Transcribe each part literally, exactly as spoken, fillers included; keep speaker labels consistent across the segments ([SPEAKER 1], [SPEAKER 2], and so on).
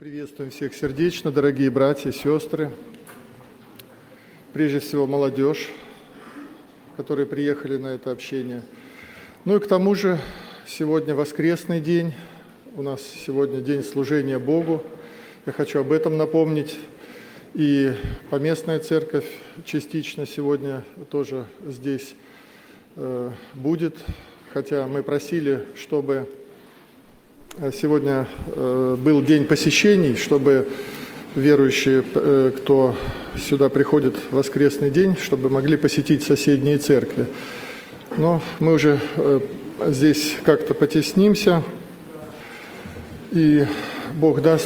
[SPEAKER 1] Приветствуем всех сердечно, дорогие братья и сестры. Прежде всего, молодежь, которые приехали на это общение. Ну и к тому же, сегодня воскресный день. У нас сегодня день служения Богу. Я хочу об этом напомнить. И поместная церковь частично сегодня тоже здесь э, будет. Хотя мы просили, чтобы сегодня э, был день посещений, чтобы верующие, э, кто сюда приходит в воскресный день, чтобы могли посетить соседние церкви. Но мы уже э, здесь как-то потеснимся, и Бог даст,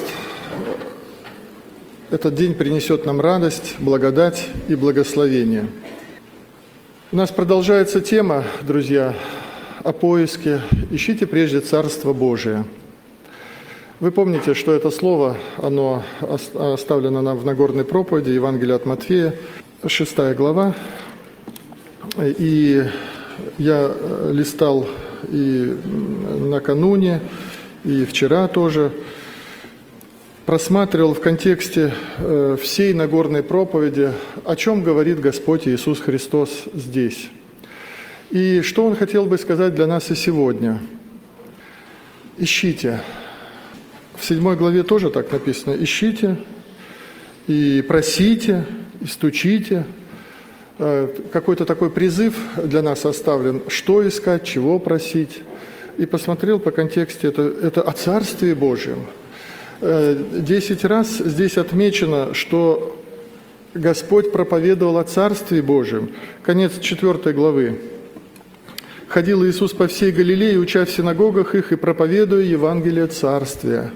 [SPEAKER 1] этот день принесет нам радость, благодать и благословение. У нас продолжается тема, друзья, о поиске. Ищите прежде Царство Божие. Вы помните, что это слово, оно оставлено нам в Нагорной проповеди, Евангелие от Матфея, шестая глава. И я листал и накануне, и вчера тоже, просматривал в контексте всей Нагорной проповеди, о чем говорит Господь Иисус Христос здесь. И что Он хотел бы сказать для нас и сегодня? Ищите. В седьмой главе тоже так написано. Ищите, и просите, и стучите. Какой-то такой призыв для нас оставлен. Что искать, чего просить. И посмотрел по контексте, это, это о Царстве Божьем. Десять раз здесь отмечено, что Господь проповедовал о Царстве Божьем. Конец четвертой главы. «Ходил Иисус по всей Галилее, уча в синагогах их и проповедуя Евангелие Царствия».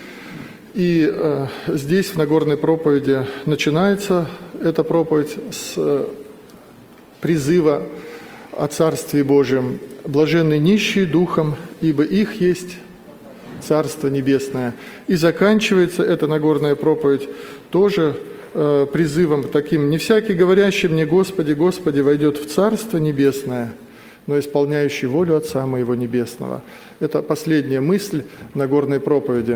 [SPEAKER 1] И э, здесь, в Нагорной проповеди, начинается эта проповедь с э, призыва о Царстве Божьем. «Блаженны нищие духом, ибо их есть Царство Небесное». И заканчивается эта Нагорная проповедь тоже э, призывом таким: «Не всякий, говорящий мне: Господи, Господи, войдет в Царство Небесное, но исполняющий волю Отца Моего Небесного». Это последняя мысль Нагорной проповеди.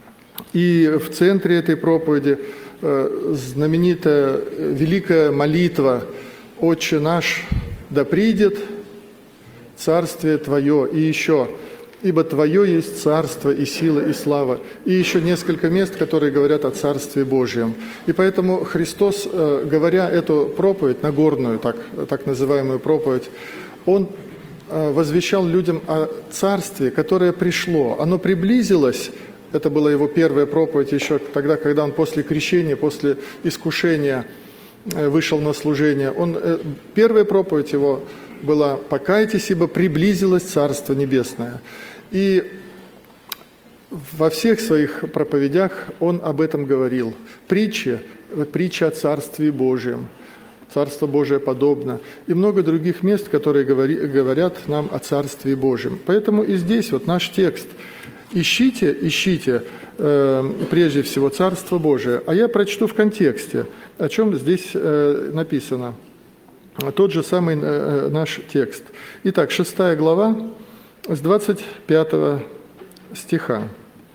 [SPEAKER 1] И в центре этой проповеди э, знаменитая великая молитва «Отче наш, да придет Царствие Твое». И еще «Ибо Твое есть Царство и сила и слава». И еще несколько мест, которые говорят о Царстве Божьем. И поэтому Христос, э, говоря эту проповедь, Нагорную, так, так называемую проповедь, Он возвещал людям о Царстве, которое пришло. Оно приблизилось, это была Его первая проповедь еще тогда, когда Он после крещения, после искушения вышел на служение. Он, первая проповедь Его была: «Покайтесь, ибо приблизилось Царство Небесное». И во всех своих проповедях Он об этом говорил. Притчи, притча о Царстве Божьем. Царство Божие подобно, и много других мест, которые говорят нам о Царстве Божьем. Поэтому и здесь вот наш текст. Ищите, ищите э, прежде всего Царство Божие. А я прочту в контексте, о чем здесь э, написано. Тот же самый э, наш текст. Итак, шестая глава, с двадцать пятого стиха.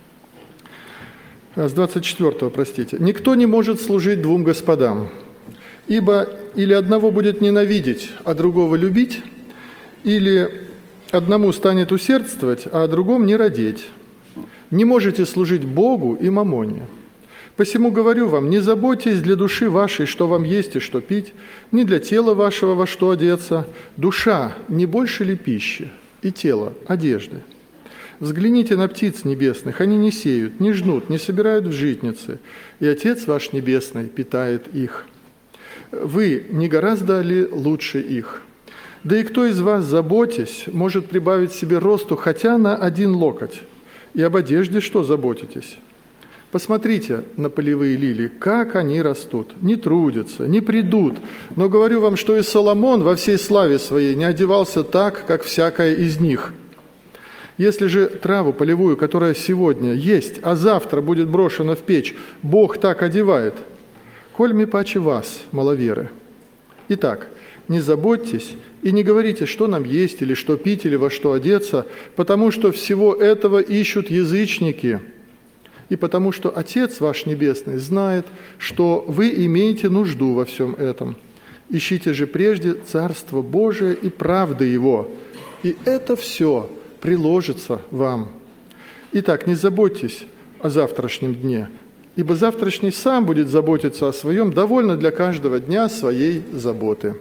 [SPEAKER 1] С двадцать четвёртого, простите. «Никто не может служить двум господам, ибо или одного будет ненавидеть, а другого любить, или одному станет усердствовать, а о другом не радеть. Не можете служить Богу и мамоне. Посему говорю вам, не заботьтесь для души вашей, что вам есть и что пить, ни для тела вашего, во что одеться. Душа не больше ли пищи, и тело одежды? Взгляните на птиц небесных, они не сеют, не жнут, не собирают в житницы, и Отец ваш Небесный питает их. Вы не гораздо ли лучше их? Да и кто из вас, заботясь, может прибавить себе росту хотя на один локоть? И об одежде что заботитесь? Посмотрите на полевые лилии, как они растут, не трудятся, не придут. Но говорю вам, что и Соломон во всей славе своей не одевался так, как всякая из них. Если же траву полевую, которая сегодня есть, а завтра будет брошена в печь, Бог так одевает, коль ми паче вас, маловеры. Итак, не заботьтесь и не говорите, что нам есть, или что пить, или во что одеться, потому что всего этого ищут язычники. И потому что Отец ваш Небесный знает, что вы имеете нужду во всем этом. Ищите же прежде Царство Божие и правды Его, и это все приложится вам. Итак, не заботьтесь о завтрашнем дне, ибо завтрашний сам будет заботиться о своем, довольно для каждого дня своей заботы.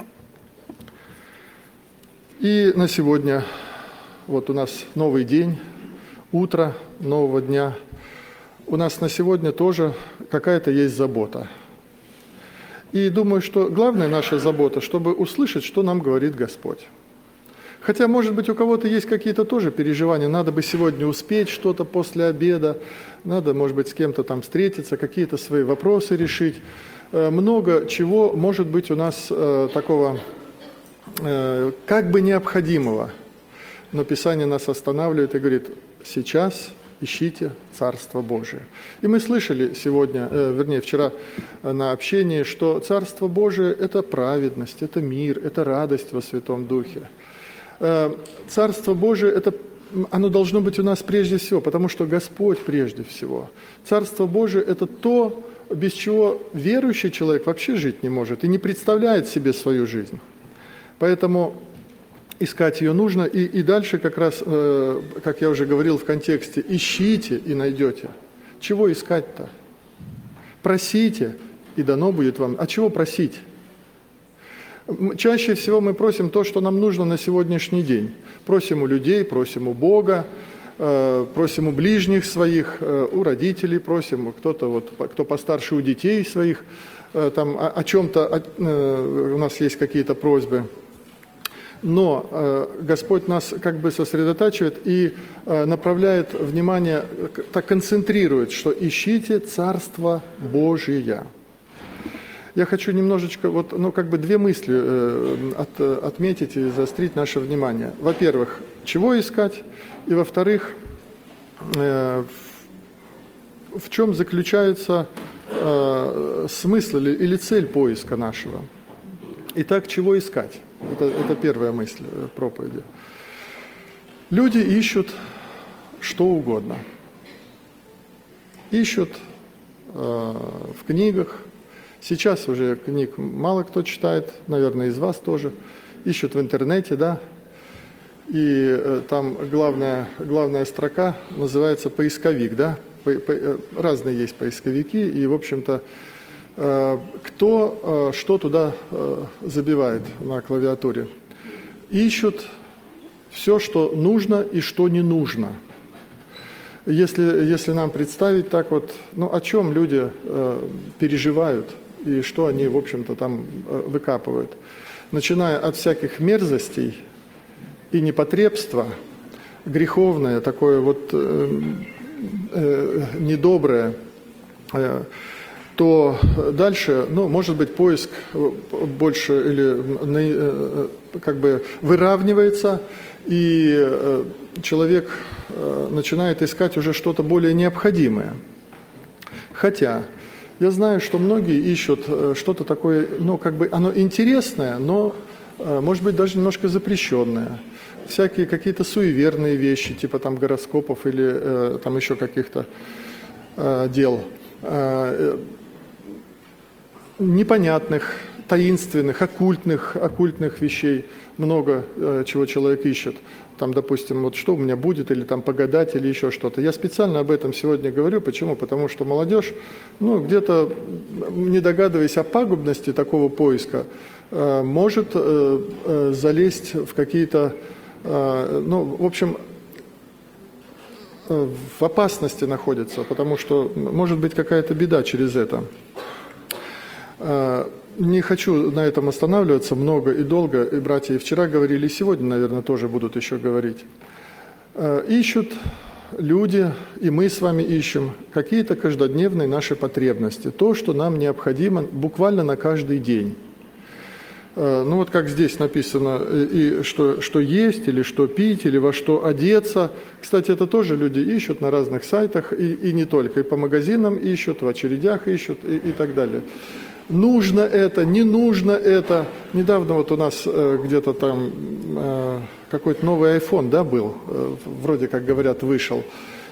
[SPEAKER 1] И на сегодня вот у нас новый день, утро нового дня. У нас на сегодня тоже какая-то есть забота. И думаю, что главная наша забота, чтобы услышать, что нам говорит Господь. Хотя, может быть, у кого-то есть какие-то тоже переживания, надо бы сегодня успеть что-то после обеда, надо, может быть, с кем-то там встретиться, какие-то свои вопросы решить. Много чего может быть у нас такого как бы необходимого. Но Писание нас останавливает и говорит: сейчас ищите Царство Божие. И мы слышали сегодня, э, вернее, вчера на общении, что Царство Божие – это праведность, это мир, это радость во Святом Духе. Э, Царство Божие – это, оно должно быть у нас прежде всего, потому что Господь прежде всего. Царство Божие – это то, без чего верующий человек вообще жить не может и не представляет себе свою жизнь. Поэтому искать ее нужно, и, и дальше как раз, э, как я уже говорил в контексте, ищите и найдете. Чего искать-то? Просите, и дано будет вам. А чего просить? Чаще всего мы просим то, что нам нужно на сегодняшний день. Просим у людей, просим у Бога, э, просим у ближних своих, э, у родителей просим, кто-то вот, кто постарше у детей своих, э, там о, о чем-то э, у нас есть какие-то просьбы. Но э, Господь нас как бы сосредотачивает и э, направляет внимание, так концентрирует, что ищите Царство Божие. Я хочу немножечко, вот, ну, как бы две мысли э, от, отметить и заострить наше внимание. Во-первых, чего искать, и во-вторых, э, в, в чем заключается э, смысл или, или цель поиска нашего. Итак, чего искать? Это, это первая мысль проповеди. Люди ищут что угодно. Ищут э, в книгах. Сейчас уже книг мало кто читает, наверное, из вас тоже. Ищут в интернете, да. И э, там главная, главная строка называется поисковик, да. По, по, разные есть поисковики, и, в общем-то, кто что туда забивает на клавиатуре. Ищут все, что нужно и что не нужно. Если, если нам представить так вот, ну о чем люди переживают и что они, в общем-то, там выкапывают. Начиная от всяких мерзостей и непотребства, греховное, такое вот э, э, недоброе, э, то дальше, ну, может быть, поиск больше или как бы выравнивается, и человек начинает искать уже что-то более необходимое. Хотя я знаю, что многие ищут что-то такое, ну, как бы оно интересное, но, может быть, даже немножко запрещенное. Всякие какие-то суеверные вещи, типа там гороскопов или там еще каких-то дел. Непонятных, таинственных, оккультных, оккультных вещей много э, чего человек ищет. Там, допустим, вот что у меня будет, или там погадать, или еще что-то. Я специально об этом сегодня говорю. Почему? Потому что молодежь, ну, где-то, не догадываясь о пагубности такого поиска, э, может э, э, залезть в какие-то, э, ну, в общем, э, в опасности находится, потому что может быть какая-то беда через это. Не хочу на этом останавливаться много и долго, и братья и вчера говорили, и сегодня, наверное, тоже будут еще говорить. Ищут люди, и мы с вами ищем, какие-то каждодневные наши потребности, то, что нам необходимо буквально на каждый день. Ну вот как здесь написано, и что, что есть, или что пить, или во что одеться. Кстати, это тоже люди ищут на разных сайтах, и, и не только, и по магазинам ищут, в очередях ищут, и, и так далее. Нужно это, не нужно это. Недавно вот у нас э, где-то там э, какой-то новый айфон, да, был, э, вроде как говорят, вышел.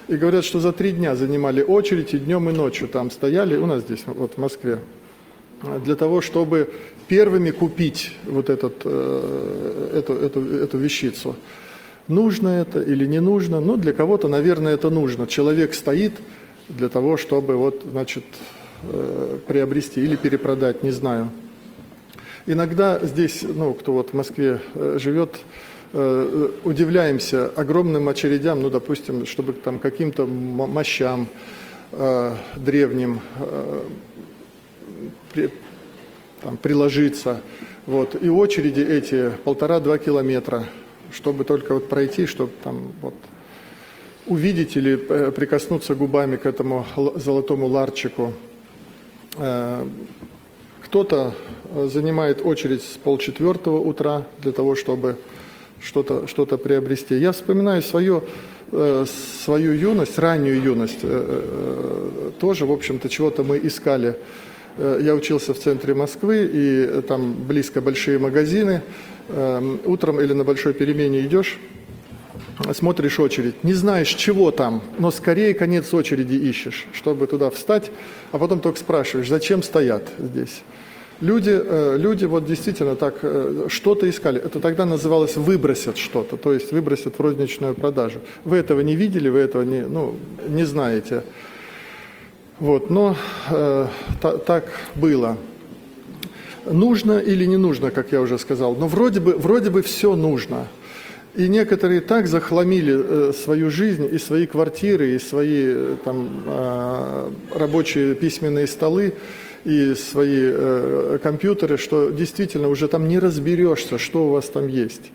[SPEAKER 1] И говорят, что за три дня занимали очередь и днем, и ночью там стояли, у нас здесь, вот в Москве, для того, чтобы первыми купить вот этот, э, эту, эту, эту вещицу. Нужно это или не нужно? Ну, для кого-то, наверное, это нужно. Человек стоит для того, чтобы вот, значит, э, приобрести или перепродать, не знаю. Иногда здесь, ну, кто вот в Москве э, живет, э, удивляемся огромным очередям, ну, допустим, чтобы там каким-то мощам э, древним э, при, там, приложиться. Вот. И очереди эти полтора-два километра, чтобы только вот пройти, чтобы там вот увидеть или э, прикоснуться губами к этому золотому ларчику. Э, кто-то занимает очередь с полчетвертого утра для того, чтобы что-то что-то приобрести. Я вспоминаю свою, э, свою юность, раннюю юность. Э, э, тоже, в общем-то, чего-то мы искали. Э, я учился в центре Москвы, и там близко большие магазины. Э, утром или на большой перемене идешь, смотришь очередь, не знаешь, чего там, но скорее конец очереди ищешь, чтобы туда встать, а потом только спрашиваешь, зачем стоят здесь. Люди, люди вот действительно так что-то искали. Это тогда называлось «выбросят что-то», то есть выбросят в розничную продажу. Вы этого не видели, вы этого не, ну, не знаете. Вот, но э, та, так было. Нужно или не нужно, как я уже сказал, но вроде бы, вроде бы все нужно. И некоторые так захламили э, свою жизнь, и свои квартиры, и свои там, э, рабочие письменные столы, и свои э, компьютеры, что действительно уже там не разберешься, что у вас там есть.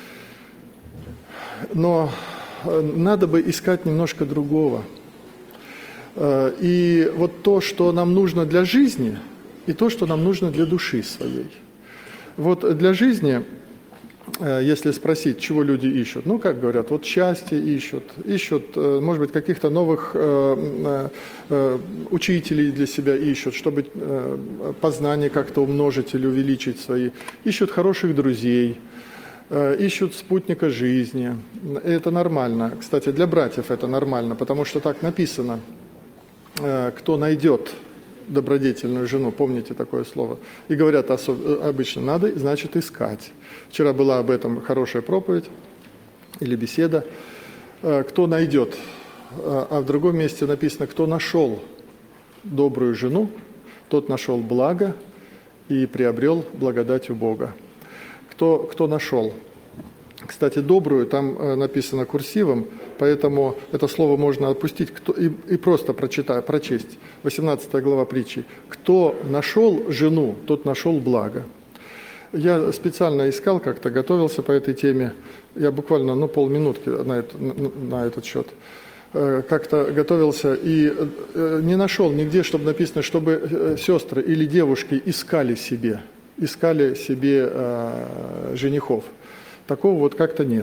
[SPEAKER 1] Но э, надо бы искать немножко другого. Э, и вот то, что нам нужно для жизни, и то, что нам нужно для души своей. Вот для жизни, э, если спросить, чего люди ищут, ну, как говорят, вот счастье ищут, ищут, э, может быть, каких-то новых э, э, учителей для себя ищут, чтобы э, познание как-то умножить или увеличить свои, ищут хороших друзей, э, ищут спутника жизни. Это нормально. Кстати, для братьев это нормально, потому что так написано, э, кто найдет добродетельную жену, помните такое слово, и говорят особ- обычно, надо, значит, искать. Вчера была об этом хорошая проповедь или беседа. Кто найдет, а в другом месте написано, кто нашел добрую жену, тот нашел благо и приобрел благодать у Бога. Кто, кто нашел? Кстати, добрую там написано курсивом, поэтому это слово можно отпустить кто, и, и просто прочитать, прочесть. восемнадцатая глава притчи. Кто нашел жену, тот нашел благо. Я специально искал, как-то готовился по этой теме. Я буквально ну, полминутки на, это, на, на этот счет. Как-то готовился и не нашел нигде, чтобы написано, чтобы сестры или девушки искали себе, искали себе э, женихов. Такого вот как-то нет.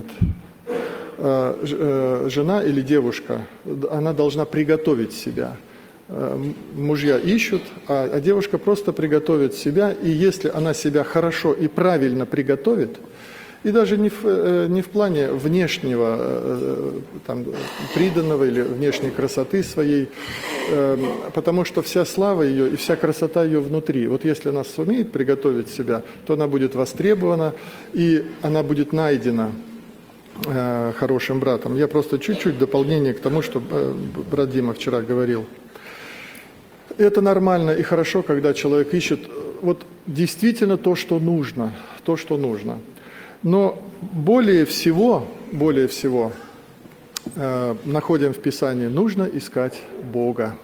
[SPEAKER 1] Жена или девушка, она должна приготовить себя. Мужья ищут, а, а девушка просто приготовит себя, и если она себя хорошо и правильно приготовит, и даже не в, не в плане внешнего, там, приданного или внешней красоты своей, потому что вся слава ее и вся красота ее внутри. Вот если она сумеет приготовить себя, то она будет востребована, и она будет найдена хорошим братом. Я просто чуть-чуть дополнение к тому, что брат Дима вчера говорил. Это нормально и хорошо, когда человек ищет вот действительно то, что нужно, то, что нужно. Но более всего, более всего э, находим в Писании, нужно искать Бога.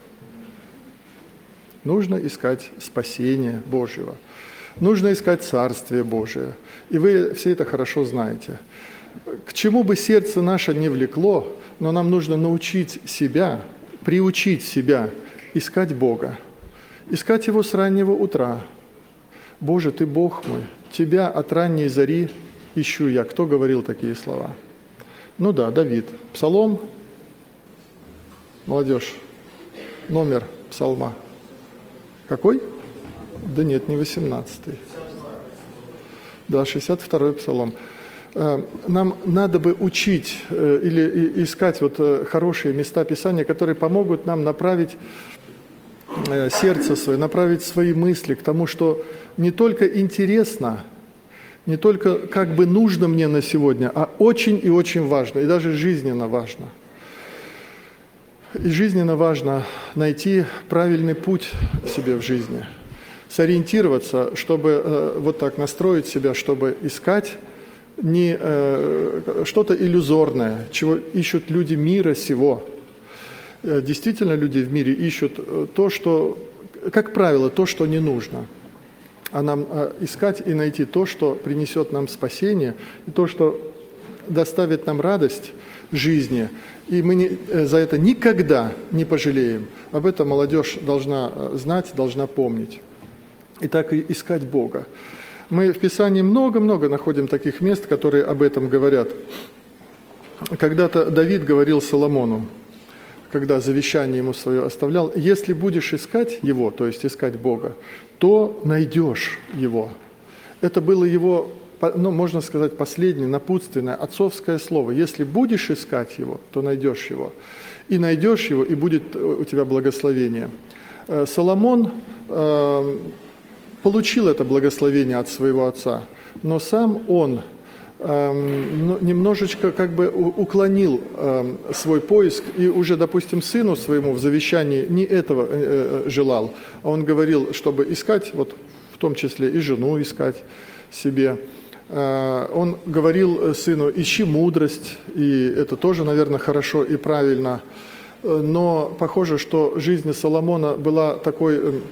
[SPEAKER 1] Нужно искать спасение Божьего. Нужно искать Царствие Божие. И вы все это хорошо знаете. К чему бы сердце наше не влекло, но нам нужно научить себя, приучить себя искать Бога. Искать Его с раннего утра. Боже, Ты Бог мой, Тебя от ранней зари ищу я. Кто говорил такие слова? Ну да, Давид. Псалом. Молодежь. Номер псалма. Какой? Да нет, не восемнадцатый. Да, шестьдесят второй псалом. нам надо бы учить или искать вот хорошие места Писания, которые помогут нам направить сердце свое, направить свои мысли к тому, что не только интересно, не только как бы нужно мне на сегодня, а очень и очень важно, и даже жизненно важно. И жизненно важно найти правильный путь себе в жизни, сориентироваться, чтобы э, вот так настроить себя, чтобы искать не э, что-то иллюзорное, чего ищут люди мира сего. Э, действительно, люди в мире ищут то, что, как правило, то, что не нужно. А нам э, искать и найти то, что принесет нам спасение, и то, что доставит нам радость жизни. И мы не, за это никогда не пожалеем. Об этом молодежь должна знать, должна помнить. И так и искать Бога. Мы в Писании много-много находим таких мест, которые об этом говорят. Когда-то Давид говорил Соломону, когда завещание ему свое оставлял: «Если будешь искать Его, то есть искать Бога, то найдешь Его». Это было его, ну, можно сказать, последнее, напутственное, отцовское слово. Если будешь искать Его, то найдешь Его. И найдешь Его, и будет у тебя благословение. Соломон э, получил это благословение от своего отца, но сам он э, немножечко как бы уклонил э, свой поиск, и уже, допустим, сыну своему в завещании не этого э, желал, а он говорил, чтобы искать, вот в том числе и жену искать себе. Он говорил сыну: ищи мудрость, и это тоже, наверное, хорошо и правильно. Но похоже, что жизнь Соломона была такой,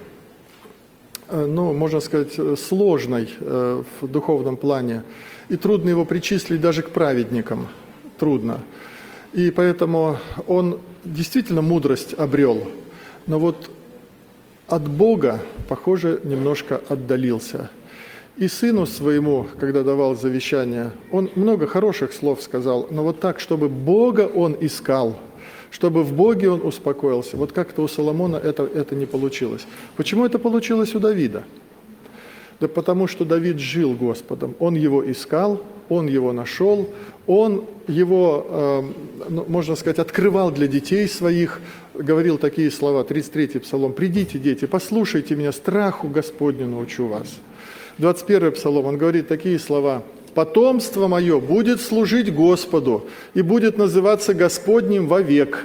[SPEAKER 1] ну, можно сказать, сложной в духовном плане. И трудно его причислить даже к праведникам. Трудно. И поэтому он действительно мудрость обрел. Но вот от Бога, похоже, немножко отдалился. И сыну своему, когда давал завещание, он много хороших слов сказал, но вот так, чтобы Бога он искал, чтобы в Боге он успокоился. Вот как-то у Соломона это, это не получилось. Почему это получилось у Давида? Да потому что Давид жил Господом. Он его искал, он его нашел, он его, э, ну, можно сказать, открывал для детей своих, говорил такие слова, тридцать третий Псалом: «Придите, дети, послушайте меня, страху Господню научу вас». двадцать первый Псалом, он говорит такие слова: «Потомство мое будет служить Господу и будет называться Господним вовек».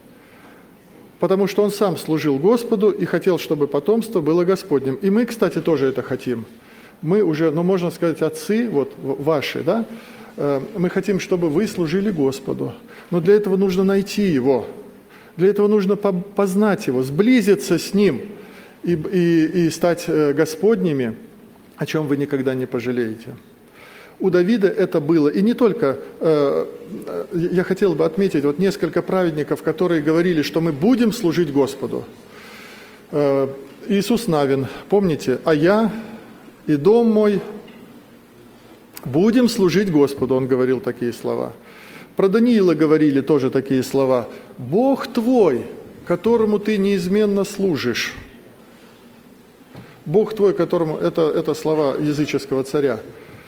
[SPEAKER 1] Потому что он сам служил Господу и хотел, чтобы потомство было Господним. И мы, кстати, тоже это хотим. Мы уже, ну, можно сказать, отцы, вот ваши, да, мы хотим, чтобы вы служили Господу. Но для этого нужно найти Его. Для этого нужно познать Его, сблизиться с Ним и, и, и стать Господними, о чем вы никогда не пожалеете. У Давида это было. И не только, э, я хотел бы отметить вот несколько праведников, которые говорили, что мы будем служить Господу. Э, Иисус Навин, помните, «А я и дом мой будем служить Господу», он говорил такие слова. Про Даниила говорили тоже такие слова: «Бог твой, которому ты неизменно служишь». Бог твой, которому... Это, это слова языческого царя.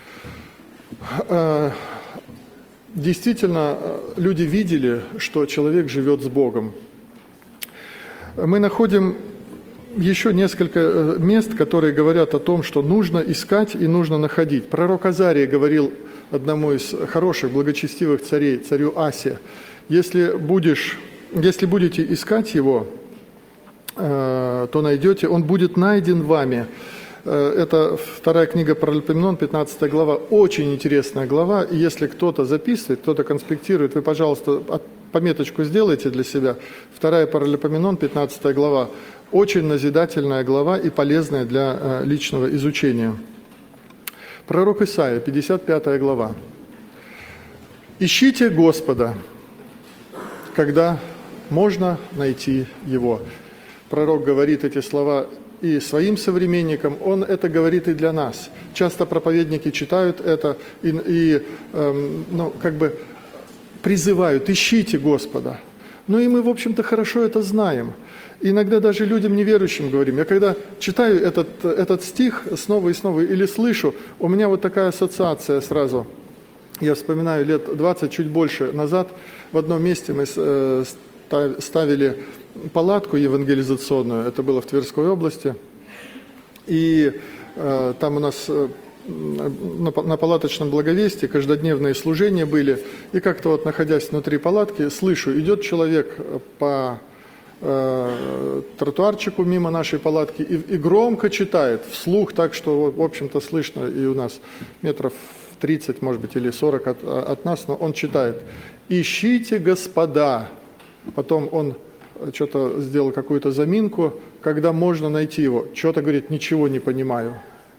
[SPEAKER 1] Действительно, люди видели, что человек живет с Богом. Мы находим еще несколько мест, которые говорят о том, что нужно искать и нужно находить. Пророк Азария говорил одному из хороших, благочестивых царей, царю Асе: «Если будешь, если будете искать его, то найдете, он будет найден вами». Это вторая книга Паралипоменон, пятнадцатая глава. Очень интересная глава. И если кто-то записывает, кто-то конспектирует, вы, пожалуйста, пометочку сделайте для себя. Вторая Паралипоменон, пятнадцатая глава. Очень назидательная глава и полезная для личного изучения. Пророк Исаия, пятьдесят пятая глава. «Ищите Господа, когда можно найти Его». Пророк говорит эти слова и своим современникам, он это говорит и для нас. Часто проповедники читают это и, и эм, ну, как бы призывают: ищите Господа. Ну и мы, в общем-то, хорошо это знаем. И иногда даже людям неверующим говорим. Я когда читаю этот, этот стих снова и снова или слышу, у меня вот такая ассоциация сразу. Я вспоминаю, лет двадцать, чуть больше назад, в одном месте мы ставили палатку евангелизационную, это было в Тверской области, и э, там у нас э, на, на палаточном благовестии каждодневные служения были, и как-то вот, находясь внутри палатки, слышу, идет человек по э, тротуарчику мимо нашей палатки и, и громко читает, вслух, так что, в общем-то, слышно и у нас метров тридцать, может быть, или сорок от, от нас, но он читает: «Ищите, господа». Потом он что-то сделал, какую-то заминку, когда можно найти его. Что-то говорит, ничего не понимаю.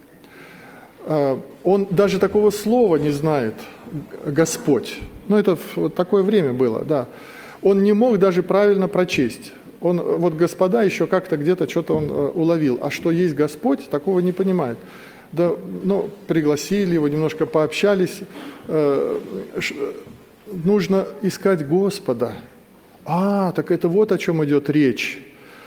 [SPEAKER 1] Он даже такого слова не знает, Господь. Ну, это вот такое время было, да. Он не мог даже правильно прочесть. Он, вот господа еще как-то где-то что-то он уловил. А что есть Господь, такого не понимает. Да, ну, пригласили его, немножко пообщались. Нужно искать Господа. А, так это вот о чем идет речь.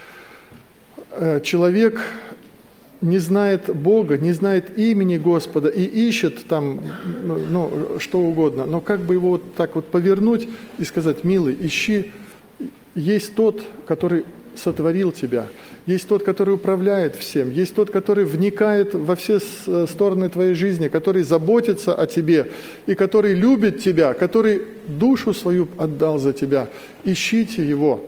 [SPEAKER 1] Человек не знает Бога, не знает имени Господа и ищет там, ну, что угодно. Но как бы его вот так вот повернуть и сказать: милый, ищи, есть тот, который сотворил тебя, есть тот, который управляет всем, есть тот, который вникает во все стороны твоей жизни, который заботится о тебе и который любит тебя, который душу свою отдал за тебя. Ищите его.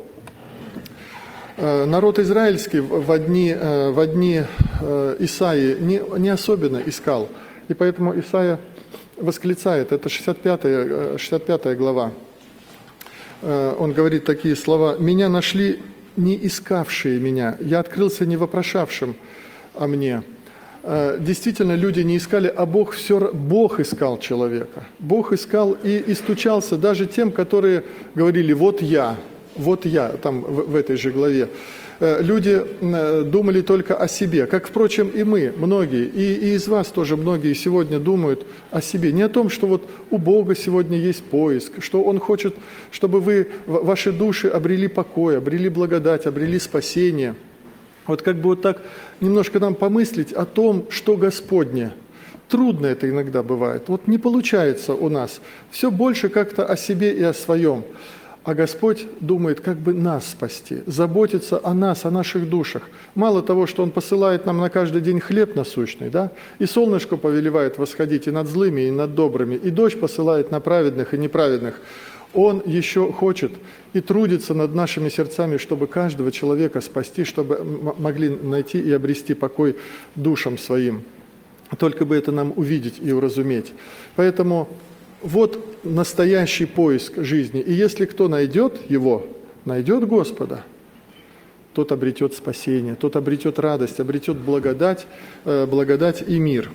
[SPEAKER 1] Народ израильский в дни, в дни Исаии не, не особенно искал, и поэтому Исаия восклицает, это шестьдесят пятая, шестьдесят пятая глава, он говорит такие слова: «Меня нашли не искавшие меня, я открылся не вопрошавшим о мне». Действительно, люди не искали, а Бог все, Бог искал человека. Бог искал и, и стучался даже тем, которые говорили: «Вот я, вот я», там в, в этой же главе. Люди думали только о себе, как, впрочем, и мы, многие, и, и из вас тоже многие сегодня думают о себе. Не о том, что вот у Бога сегодня есть поиск, что Он хочет, чтобы вы, ваши души обрели покой, обрели благодать, обрели спасение. Вот как бы вот так немножко нам помыслить о том, что Господне. Трудно это иногда бывает. Вот не получается у нас. Все больше как-то о себе и о своем. А Господь думает, как бы нас спасти, заботится о нас, о наших душах. Мало того, что Он посылает нам на каждый день хлеб насущный, да, и солнышко повелевает восходить и над злыми, и над добрыми, и дождь посылает на праведных и неправедных. Он еще хочет и трудится над нашими сердцами, чтобы каждого человека спасти, чтобы могли найти и обрести покой душам своим. Только бы это нам увидеть и уразуметь. Поэтому вот настоящий поиск жизни. И если кто найдет его, найдет Господа, тот обретет спасение, тот обретет радость, обретет благодать, благодать и мир.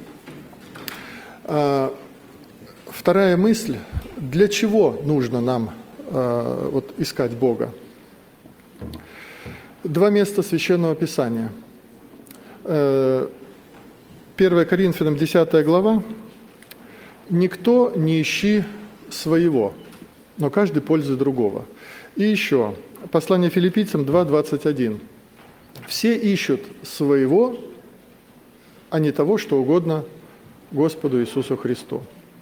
[SPEAKER 1] Вторая мысль. Для чего нужно нам вот, искать Бога? Два места Священного Писания. первое Коринфянам, десятая глава. «Никто не ищи своего, но каждый пользует другого». И еще, послание Филиппийцам два двадцать один. «Все ищут своего, а не того, что угодно Господу Иисусу Христу».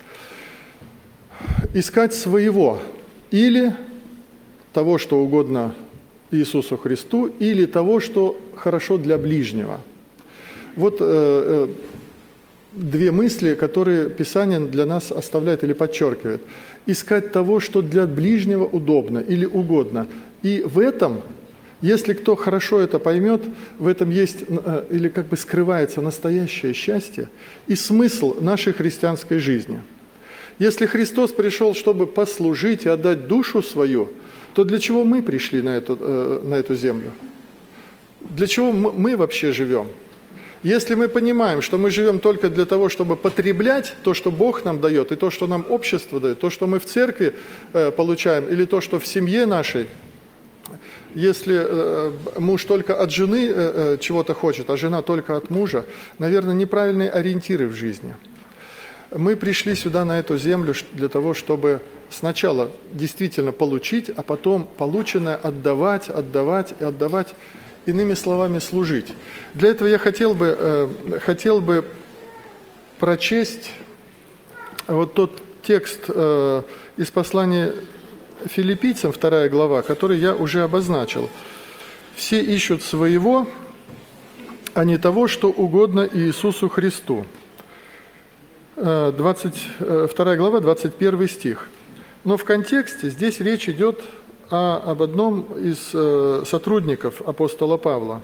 [SPEAKER 1] Искать своего или того, что угодно Иисусу Христу, или того, что хорошо для ближнего. Вот э, э, две мысли, которые Писание для нас оставляет или подчеркивает. Искать того, что для ближнего удобно или угодно. И в этом, если кто хорошо это поймет, в этом есть или как бы скрывается настоящее счастье и смысл нашей христианской жизни. Если Христос пришел, чтобы послужить и отдать душу свою, то для чего мы пришли на эту, на эту землю? Для чего мы вообще живем? Если мы понимаем, что мы живем только для того, чтобы потреблять то, что Бог нам дает, и то, что нам общество дает, то, что мы в церкви э, получаем, или то, что в семье нашей, если э, муж только от жены э, чего-то хочет, а жена только от мужа, наверное, неправильные ориентиры в жизни. Мы пришли сюда, на эту землю, для того, чтобы сначала действительно получить, а потом полученное отдавать, отдавать и отдавать. Иными словами, служить. Для этого я хотел бы, э, хотел бы прочесть вот тот текст э, из послания Филиппийцам, вторая глава, который я уже обозначил. «Все ищут своего, а не того, что угодно Иисусу Христу». двадцать вторая глава, двадцать первый стих. Но в контексте здесь речь идет о, об одном из э, сотрудников апостола Павла.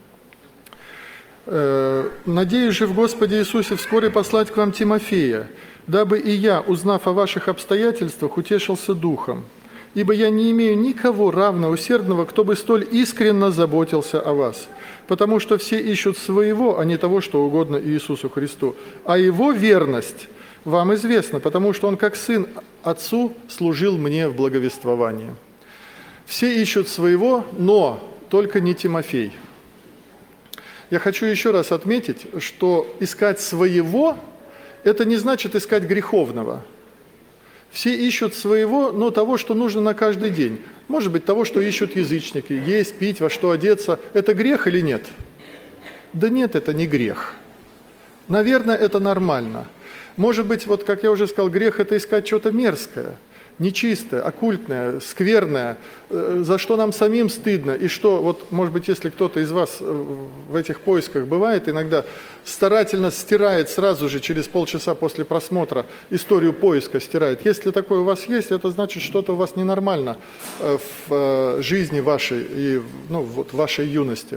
[SPEAKER 1] Э, «Надеюсь же в Господе Иисусе вскоре послать к вам Тимофея, дабы и я, узнав о ваших обстоятельствах, утешился духом. Ибо я не имею никого равноусердного, кто бы столь искренно заботился о вас. Потому что все ищут своего, а не того, что угодно Иисусу Христу. А его верность вам известна, потому что он как сын отцу служил мне в благовествовании. Все ищут своего, но только не Тимофей». Я хочу еще раз отметить, что искать своего – это не значит искать греховного. Все ищут своего, но того, что нужно на каждый день. Может быть, того, что ищут язычники, есть, пить, во что одеться. Это грех или нет? Да нет, это не грех. Наверное, это нормально. Может быть, вот как я уже сказал, грех – это искать что-то мерзкое, нечистое, оккультное, скверное, за что нам самим стыдно. И что, вот, может быть, если кто-то из вас в этих поисках бывает, иногда старательно стирает сразу же, через полчаса после просмотра, историю поиска стирает. Если такое у вас есть, это значит, что-то у вас ненормально в жизни вашей и ну, вот, в вашей юности.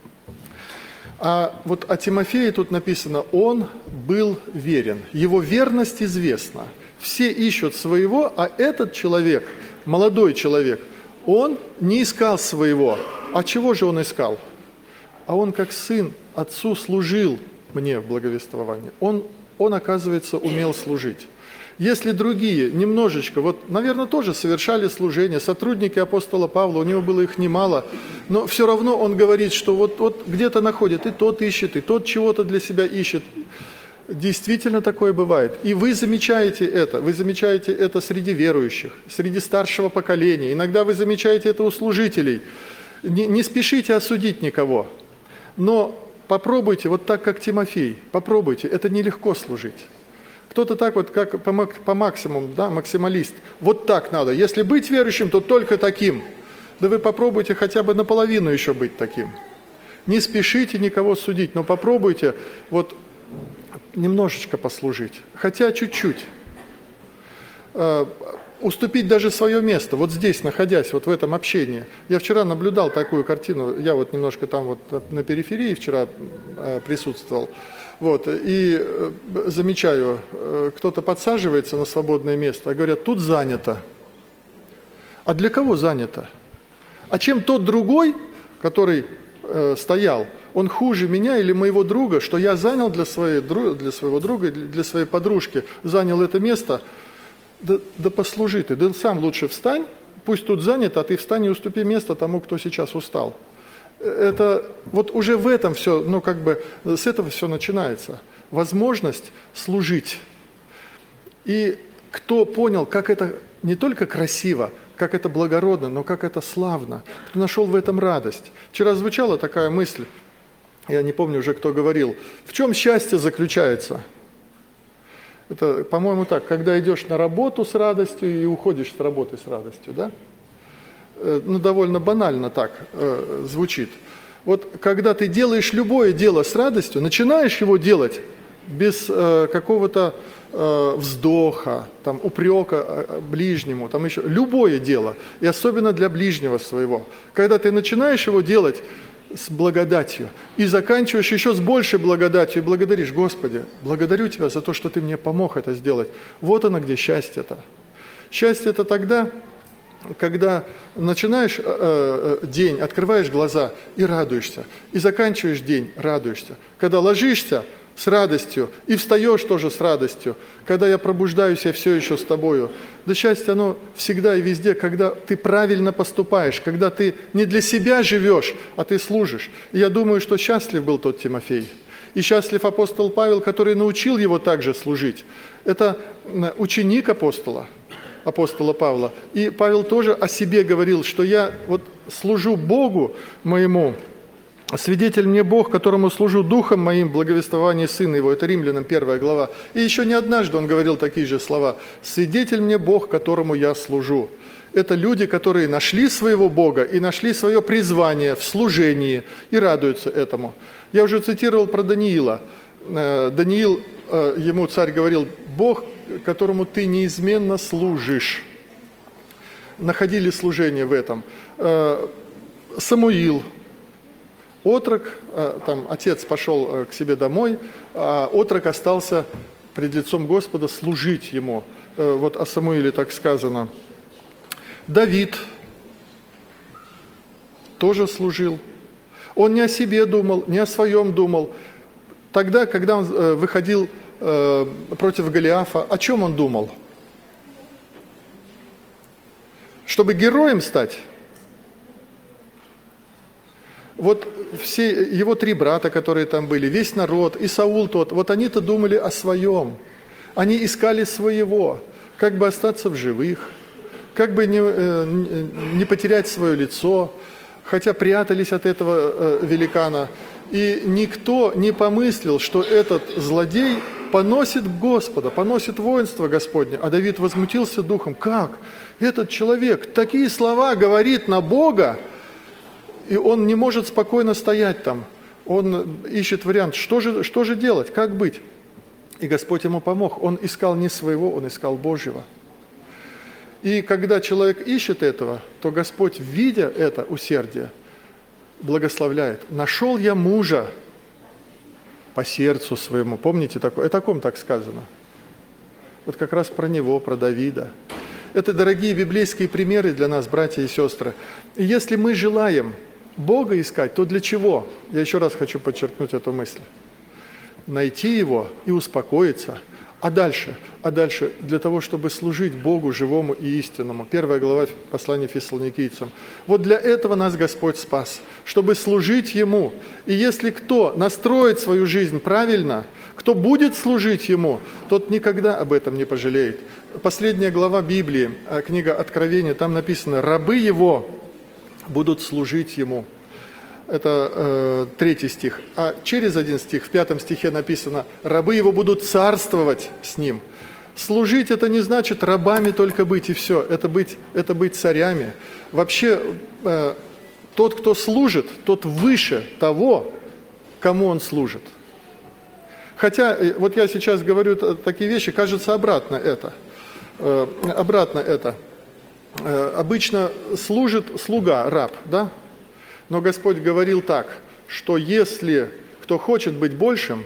[SPEAKER 1] А вот о Тимофее тут написано: он был верен, его верность известна. Все ищут своего, а этот человек, молодой человек, он не искал своего. А чего же он искал? А он как сын отцу служил мне в благовествовании. Он, он, оказывается, умел служить. Если другие немножечко, вот, наверное, тоже совершали служение, сотрудники апостола Павла, у него было их немало, но все равно он говорит, что вот, вот где-то находит, и тот ищет, и тот чего-то для себя ищет. Действительно такое бывает. И вы замечаете это, вы замечаете это среди верующих, среди старшего поколения. Иногда вы замечаете это у служителей. Не, не спешите осудить никого, но попробуйте, вот так, как Тимофей, попробуйте, это нелегко служить. Кто-то так вот, как по, по максимуму, да, максималист, вот так надо. Если быть верующим, то только таким. Да вы попробуйте хотя бы наполовину еще быть таким. Не спешите никого судить, но попробуйте вот немножечко послужить, хотя чуть-чуть. Уступить даже свое место, вот здесь, находясь, вот в этом общении. Я вчера наблюдал такую картину, я вот немножко там вот на периферии вчера присутствовал, вот, и замечаю, кто-то подсаживается на свободное место, а говорят, тут занято. А для кого занято? А чем тот другой, который э, стоял, он хуже меня или моего друга, что я занял для, своей, для своего друга, для своей подружки, занял это место, да, да послужи ты, да сам лучше встань, пусть тут занято, а ты встань и уступи место тому, кто сейчас устал. Это вот уже в этом все, ну как бы с этого все начинается. Возможность служить. И кто понял, как это не только красиво, как это благородно, но как это славно, кто нашел в этом радость. Вчера звучала такая мысль, я не помню уже, кто говорил, в чем счастье заключается? Это, по-моему, так, когда идешь на работу с радостью и уходишь с работы с радостью, да? Ну, довольно банально так э, звучит. Вот когда ты делаешь любое дело с радостью, начинаешь его делать без э, какого-то э, вздоха, там, упрека ближнему, там еще любое дело, и особенно для ближнего своего. Когда ты начинаешь его делать с благодатью и заканчиваешь еще с большей благодатью и благодаришь: Господи, благодарю Тебя за то, что Ты мне помог это сделать. Вот оно где счастье-то. Счастье это тогда, когда начинаешь э, день, открываешь глаза и радуешься, и заканчиваешь день, радуешься. Когда ложишься с радостью и встаешь тоже с радостью, когда я пробуждаюсь, я все еще с тобою. Да счастье, оно всегда и везде, когда ты правильно поступаешь, когда ты не для себя живешь, а ты служишь. И я думаю, что счастлив был тот Тимофей. И счастлив апостол Павел, который научил его также служить. Это ученик апостола. апостола Павла. И Павел тоже о себе говорил, что я вот служу Богу моему Свидетель мне Бог, которому служу духом моим в благовествовании Сына Его». Это Римлянам первая глава. И еще не однажды он говорил такие же слова. «Свидетель мне Бог, которому я служу». Это люди, которые нашли своего Бога и нашли свое призвание в служении и радуются этому. Я уже цитировал про Даниила. Даниил, ему царь говорил: «Бог, которому ты неизменно служишь». Находили служение в этом. Самуил. Отрок, там отец пошел к себе домой, а отрок остался пред лицом Господа служить ему. Вот о Самуиле так сказано. Давид тоже служил. Он не о себе думал, не о своем думал. Тогда, когда он выходил против Голиафа, о чем он думал? Чтобы героем стать? Вот все его три брата, которые там были, весь народ, и Саул тот, вот они-то думали о своем. Они искали своего, как бы остаться в живых, как бы не, не потерять свое лицо, хотя прятались от этого великана. И никто не помыслил, что этот злодей поносит Господа, поносит воинство Господне. А Давид возмутился духом. Как? Этот человек такие слова говорит на Бога, и он не может спокойно стоять там. Он ищет вариант, что же, что же делать, как быть. И Господь ему помог. Он искал не своего, он искал Божьего. И когда человек ищет этого, то Господь, видя это усердие, благословляет. «Нашел я мужа по сердцу своему». Помните такое? О таком так сказано. Вот как раз про него, про Давида. Это дорогие библейские примеры для нас, братья и сестры. И если мы желаем Бога искать, то для чего? Я еще раз хочу подчеркнуть эту мысль. Найти Его и успокоиться. А дальше? А дальше для того, чтобы служить Богу живому и истинному. Первая глава послания Фессалоникийцам. Вот для этого нас Господь спас, чтобы служить Ему. И если кто настроит свою жизнь правильно, кто будет служить Ему, тот никогда об этом не пожалеет. Последняя глава Библии, книга Откровения, там написано: «Рабы Его будут служить Ему». Это э, третий стих. А через один стих, в пятом стихе написано: «Рабы Его будут царствовать с Ним». Служить – это не значит рабами только быть, и все. Это быть, это быть царями. Вообще, э, тот, кто служит, тот выше того, кому он служит. Хотя, вот я сейчас говорю такие вещи, кажется, обратно это. Э, обратно это. Э, обычно служит слуга, раб, да? Но Господь говорил так, что если кто хочет быть большим,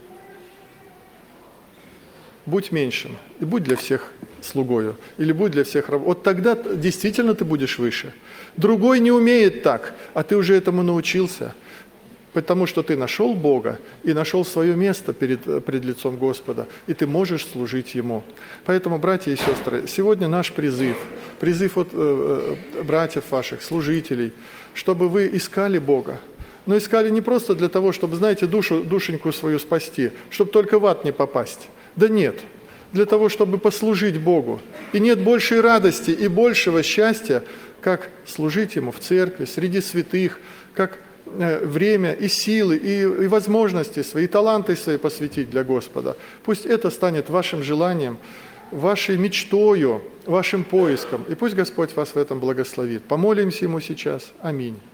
[SPEAKER 1] будь меньшим, и будь для всех слугою, или будь для всех рабом. Вот тогда действительно ты будешь выше. Другой не умеет так, а ты уже этому научился, потому что ты нашел Бога и нашел свое место перед, пред лицом Господа, и ты можешь служить Ему. Поэтому, братья и сестры, сегодня наш призыв, призыв от э, братьев ваших, служителей, чтобы вы искали Бога. Но искали не просто для того, чтобы, знаете, душу, душеньку свою спасти, чтобы только в ад не попасть. Да нет, для того, чтобы послужить Богу. И нет большей радости и большего счастья, как служить Ему в церкви, среди святых, как время и силы, и, и возможности свои, и таланты свои посвятить для Господа. Пусть это станет вашим желанием, вашей мечтою, вашим поиском. И пусть Господь вас в этом благословит. Помолимся Ему сейчас. Аминь.